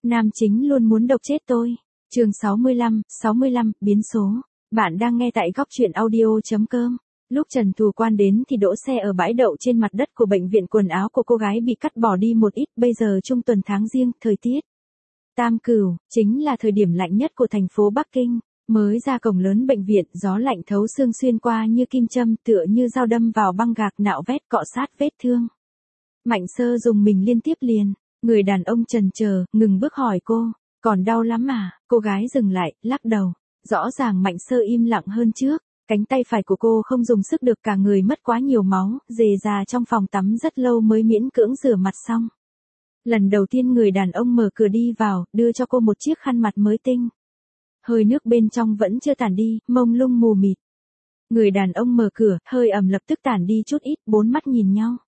Nam chính luôn muốn độc chết tôi. Chương 65, biến số. Bạn đang nghe tại góc truyện audio.com. Lúc Trần Thù Quan đến thì đỗ xe ở bãi đậu trên mặt đất của bệnh viện, quần áo của cô gái bị cắt bỏ đi một ít, bây giờ trung tuần tháng Giêng, thời tiết Tam Cửu, chính là thời điểm lạnh nhất của thành phố Bắc Kinh. Mới ra cổng lớn bệnh viện, gió lạnh thấu xương xuyên qua như kim châm, tựa như dao đâm vào băng gạc, nạo vét cọ sát vết thương. Mạnh Sơ dùng mình liên tiếp liền. Người đàn ông chần chờ, ngừng bước hỏi cô, còn đau lắm à? Cô gái dừng lại, lắc đầu. Rõ ràng Mạnh Sơ im lặng hơn trước. Cánh tay phải của cô không dùng sức được, cả người mất quá nhiều máu, rề rà trong phòng tắm rất lâu mới miễn cưỡng rửa mặt xong. Lần đầu tiên người đàn ông mở cửa đi vào, đưa cho cô một chiếc khăn mặt mới tinh. Hơi nước bên trong vẫn chưa tản đi, mông lung mù mịt. Người đàn ông mở cửa, hơi ẩm lập tức tản đi chút ít, bốn mắt nhìn nhau.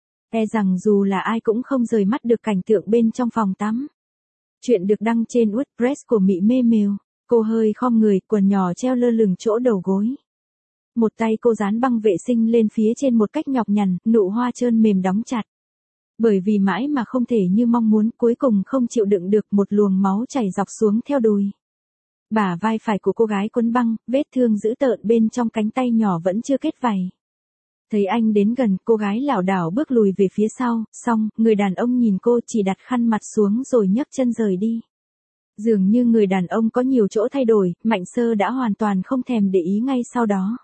E rằng dù là ai cũng không rời mắt được cảnh tượng bên trong phòng tắm. Chuyện được đăng trên WordPress của Mị Mê Mèo. Cô hơi khom người, quần nhỏ treo lơ lửng chỗ đầu gối. Một tay cô dán băng vệ sinh lên phía trên một cách nhọc nhằn, nụ hoa trơn mềm đóng chặt. Bởi vì mãi mà không thể như mong muốn, cuối cùng không chịu đựng được, một luồng máu chảy dọc xuống theo đùi. Bả vai phải của cô gái quấn băng, vết thương dữ tợn bên trong cánh tay nhỏ vẫn chưa kết vảy. Thấy anh đến gần, cô gái lảo đảo bước lùi về phía sau, xong, người đàn ông nhìn cô, chỉ đặt khăn mặt xuống rồi nhấc chân rời đi. Dường như người đàn ông có nhiều chỗ thay đổi, Mạnh Sơ đã hoàn toàn không thèm để ý ngay sau đó.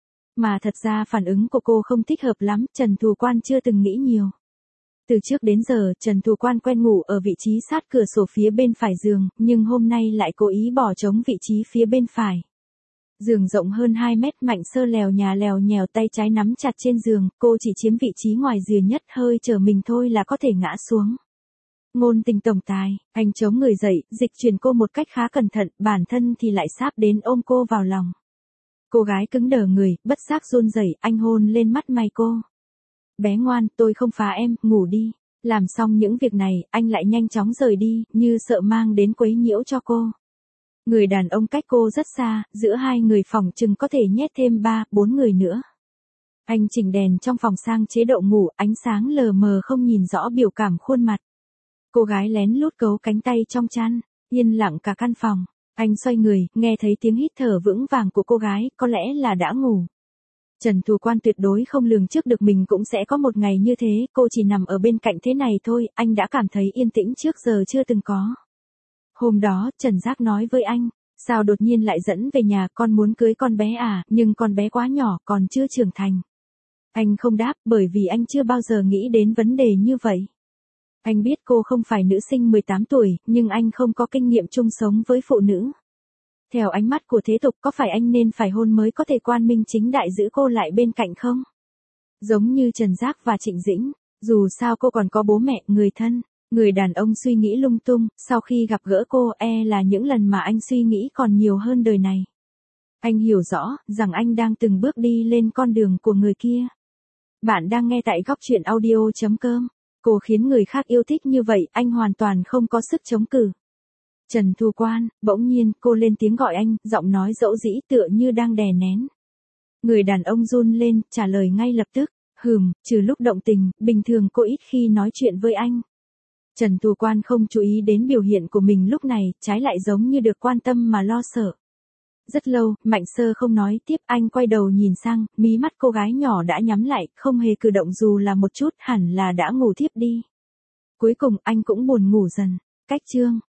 Mà thật ra phản ứng của cô không thích hợp lắm, Trần Thù Quan chưa từng nghĩ nhiều. Từ trước đến giờ, Trần Thù Quan quen ngủ ở vị trí sát cửa sổ phía bên phải giường, nhưng hôm nay lại cố ý bỏ trống vị trí phía bên phải. Giường rộng hơn 2 mét, Mạnh Sơ lèo nhà lèo nhèo, tay trái nắm chặt trên giường, cô chỉ chiếm vị trí ngoài rìa nhất, hơi trở mình thôi là có thể ngã xuống. Ngôn Tình tổng tài, anh chống người dậy, dịch chuyển cô một cách khá cẩn thận, bản thân thì lại sáp đến ôm cô vào lòng. Cô gái cứng đờ người, bất giác run rẩy, anh hôn lên mắt mày cô. Bé ngoan, tôi không phá em, ngủ đi. Làm xong những việc này, anh lại nhanh chóng rời đi, như sợ mang đến quấy nhiễu cho cô. Người đàn ông cách cô rất xa, giữa hai người phòng chừng có thể nhét thêm 3-4 người nữa. Anh chỉnh đèn trong phòng sang chế độ ngủ, ánh sáng lờ mờ không nhìn rõ biểu cảm khuôn mặt. Cô gái lén lút cấu cánh tay trong chăn, yên lặng cả căn phòng. Anh xoay người, nghe thấy tiếng hít thở vững vàng của cô gái, có lẽ là đã ngủ. Trần Thù Quan tuyệt đối không lường trước được mình cũng sẽ có một ngày như thế, cô chỉ nằm ở bên cạnh thế này thôi, anh đã cảm thấy yên tĩnh trước giờ chưa từng có. Hôm đó, Trần Giác nói với anh, sao đột nhiên lại dẫn về nhà, con muốn cưới con bé à, nhưng con bé quá nhỏ, còn chưa trưởng thành. Anh không đáp, bởi vì anh chưa bao giờ nghĩ đến vấn đề như vậy. Anh biết cô không phải nữ sinh 18 tuổi, nhưng anh không có kinh nghiệm chung sống với phụ nữ. Theo ánh mắt của thế tục, có phải anh nên phải hôn mới có thể quang minh chính đại giữ cô lại bên cạnh không? Giống như Trần Giác và Trịnh Dĩnh, dù sao cô còn có bố mẹ, người thân. Người đàn ông suy nghĩ lung tung, sau khi gặp gỡ cô, là những lần mà anh suy nghĩ còn nhiều hơn đời này. Anh hiểu rõ, rằng anh đang từng bước đi lên con đường của người kia. Bạn đang nghe tại góc truyện audio.com. Cô khiến người khác yêu thích như vậy, anh hoàn toàn không có sức chống cự. Trần Thù Quan, bỗng nhiên, cô lên tiếng gọi anh, giọng nói dỗ dĩ tựa như đang đè nén. Người đàn ông run lên, trả lời ngay lập tức, trừ lúc động tình, bình thường cô ít khi nói chuyện với anh. Trần Thù Quan không chú ý đến biểu hiện của mình lúc này, trái lại giống như được quan tâm mà lo sợ. Rất lâu, Mạnh Sơ không nói tiếp, anh quay đầu nhìn sang, mí mắt cô gái nhỏ đã nhắm lại, không hề cử động dù là một chút, hẳn là đã ngủ thiếp đi. Cuối cùng, anh cũng buồn ngủ dần. Cách chương